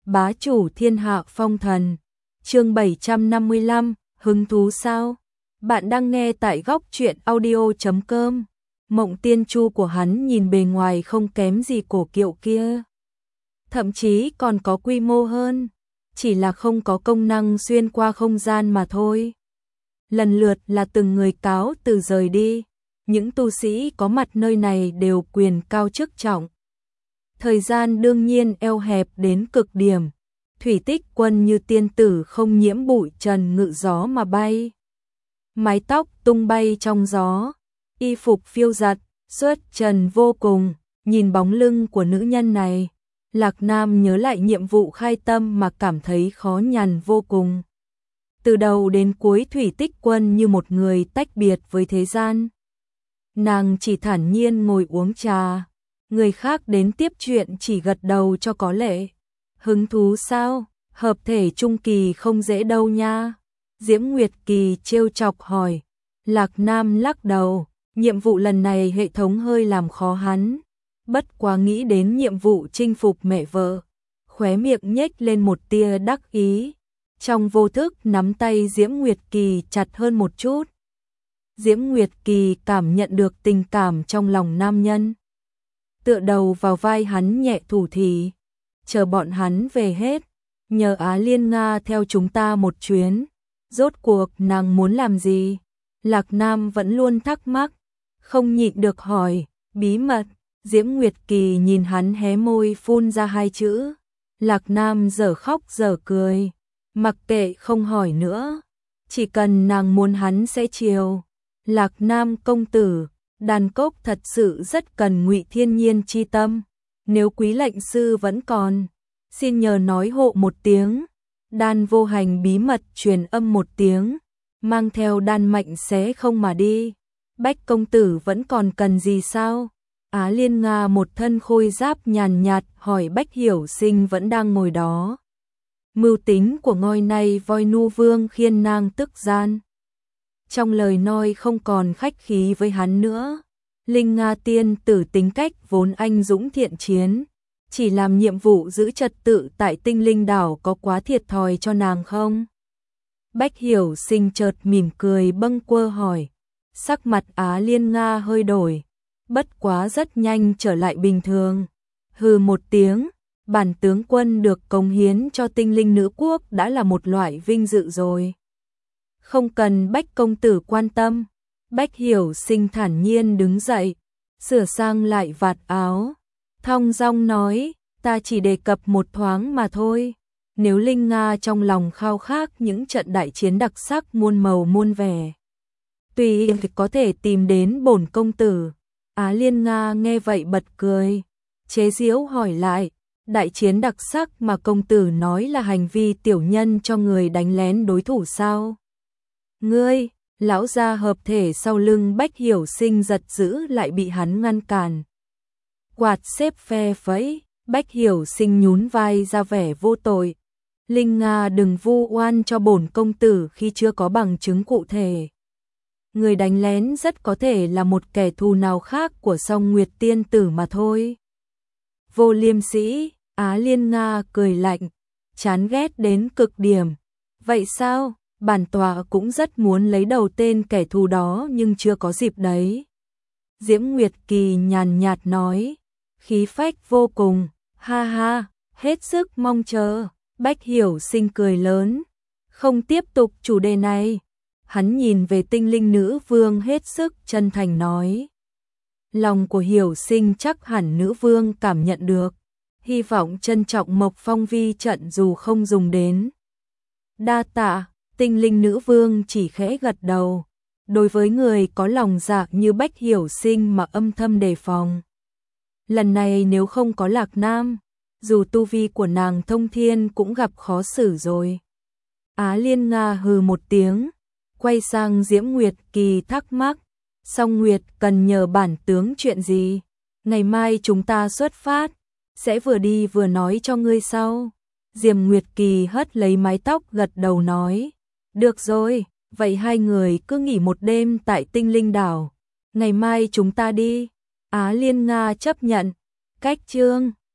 bá chủ thiên hạ phong thần. Chương 755, hứng thú sao? Bạn đang nghe tại góc truyện audio.com. Mộng tiên chu của hắn nhìn bề ngoài không kém gì cổ kiệu kia. Thậm chí còn có quy mô hơn, chỉ là không có công năng xuyên qua không gian mà thôi. Lần lượt là từng người cáo từ rời đi, những tu sĩ có mặt nơi này đều quyền cao chức trọng. Thời gian đương nhiên eo hẹp đến cực điểm, Thủy Tích Quân như tiên tử không nhiễm bụi trần ngự gió mà bay. Mái tóc tung bay trong gió, y phục phiêu giật, xuất trần vô cùng, nhìn bóng lưng của nữ nhân này, Lạc Nam nhớ lại nhiệm vụ khai tâm mà cảm thấy khó nhằn vô cùng. Từ đầu đến cuối Thủy Tích Quân như một người tách biệt với thế gian. Nàng chỉ thản nhiên ngồi uống trà, người khác đến tiếp chuyện chỉ gật đầu cho có lệ. Hứng thú sao? Hợp thể trung kỳ không dễ đâu nha. Diễm Nguyệt Kỳ trêu chọc hỏi. Lạc Nam lắc đầu, nhiệm vụ lần này hệ thống hơi làm khó hắn. Bất quá nghĩ đến nhiệm vụ chinh phục mẹ vợ, khóe miệng nhếch lên một tia đắc ý. Trong vô thức nắm tay Diễm Nguyệt Kỳ chặt hơn một chút. Diễm Nguyệt Kỳ cảm nhận được tình cảm trong lòng nam nhân. Tựa đầu vào vai hắn nhẹ thủ thỉ. Chờ bọn hắn về hết, nhờ Á Liên Nga theo chúng ta một chuyến. Rốt cuộc nàng muốn làm gì? Lạc Nam vẫn luôn thắc mắc, không nhịn được hỏi, bí mật. Diễm Nguyệt Kỳ nhìn hắn hé môi phun ra hai chữ. Lạc Nam dở khóc dở cười, mặc kệ không hỏi nữa, chỉ cần nàng muốn hắn sẽ chiều. Lạc Nam công tử, đàn cốc thật sự rất cần Ngụy Thiên Nhiên chi tâm, nếu quý lệnh sư vẫn còn, xin nhờ nói hộ một tiếng. Đan Vô Hành bí mật truyền âm một tiếng, mang theo đan mạnh xé không mà đi. Bách công tử vẫn còn cần gì sao? Á Liên Nga một thân khôi giáp nhàn nhạt hỏi Bách Hiểu Sinh vẫn đang ngồi đó. Mưu tính của ngôi này voi nu vương khiến nàng tức gian. Trong lời nói không còn khách khí với hắn nữa. Linh Nga tiên tử tính cách vốn anh dũng thiện chiến, chỉ làm nhiệm vụ giữ trật tự tại Tinh Linh đảo có quá thiệt thòi cho nàng không? Bách Hiểu Sinh chợt mỉm cười bâng quơ hỏi. Sắc mặt Á Liên Nga hơi đổi, bất quá rất nhanh trở lại bình thường. Hừ một tiếng, bản tướng quân được cống hiến cho Tinh Linh nữ quốc đã là một loại vinh dự rồi. Không cần Bách công tử quan tâm. Bách Hiểu Sinh thản nhiên đứng dậy, sửa sang lại vạt áo, thong dong nói, ta chỉ đề cập một thoáng mà thôi. Nếu Linh Nga trong lòng khao khát những trận đại chiến đặc sắc muôn màu muôn vẻ, tùy có thể tìm đến bổn công tử. Á Liên Nga nghe vậy bật cười, chế giễu hỏi lại, đại chiến đặc sắc mà công tử nói là hành vi tiểu nhân cho người đánh lén đối thủ sao? Ngươi, lão gia hợp thể sau lưng Bách Hiểu Sinh giật dữ lại bị hắn ngăn cản. Quạt xếp phe phẩy, Bách Hiểu Sinh nhún vai ra vẻ vô tội. Linh Nga đừng vu oan cho bổn công tử khi chưa có bằng chứng cụ thể. Người đánh lén rất có thể là một kẻ thù nào khác của Song Nguyệt tiên tử mà thôi. Vô liêm sĩ, Á Liên Nga cười lạnh, chán ghét đến cực điểm. Vậy sao? Bản tọa cũng rất muốn lấy đầu tên kẻ thù đó nhưng chưa có dịp đấy. Diễm Nguyệt Kỳ nhàn nhạt nói, khí phách vô cùng, ha ha, hết sức mong chờ. Bách Hiểu Sinh cười lớn, không tiếp tục chủ đề này. Hắn nhìn về Tinh Linh nữ vương hết sức chân thành nói. Lòng của Hiểu Sinh chắc hẳn nữ vương cảm nhận được, hy vọng trân trọng Mộc Phong vi trận dù không dùng đến. Đa tạ. Tinh Linh nữ vương chỉ khẽ gật đầu, đối với người có lòng dạ như Bách Hiểu Sinh mà âm thầm đề phòng. Lần này nếu không có Lạc Nam, dù tu vi của nàng thông thiên cũng gặp khó xử rồi. Á Liên Nga hừ một tiếng, quay sang Diễm Nguyệt Kỳ thắc mắc, Song Nguyệt cần nhờ bản tướng chuyện gì? Ngày mai chúng ta xuất phát, sẽ vừa đi vừa nói cho ngươi sau. Diễm Nguyệt Kỳ hất lấy mái tóc gật đầu nói. Được rồi, vậy hai người cứ nghỉ một đêm tại Tinh Linh đảo. Ngày mai chúng ta đi. Á Liên Nga chấp nhận. Cách chương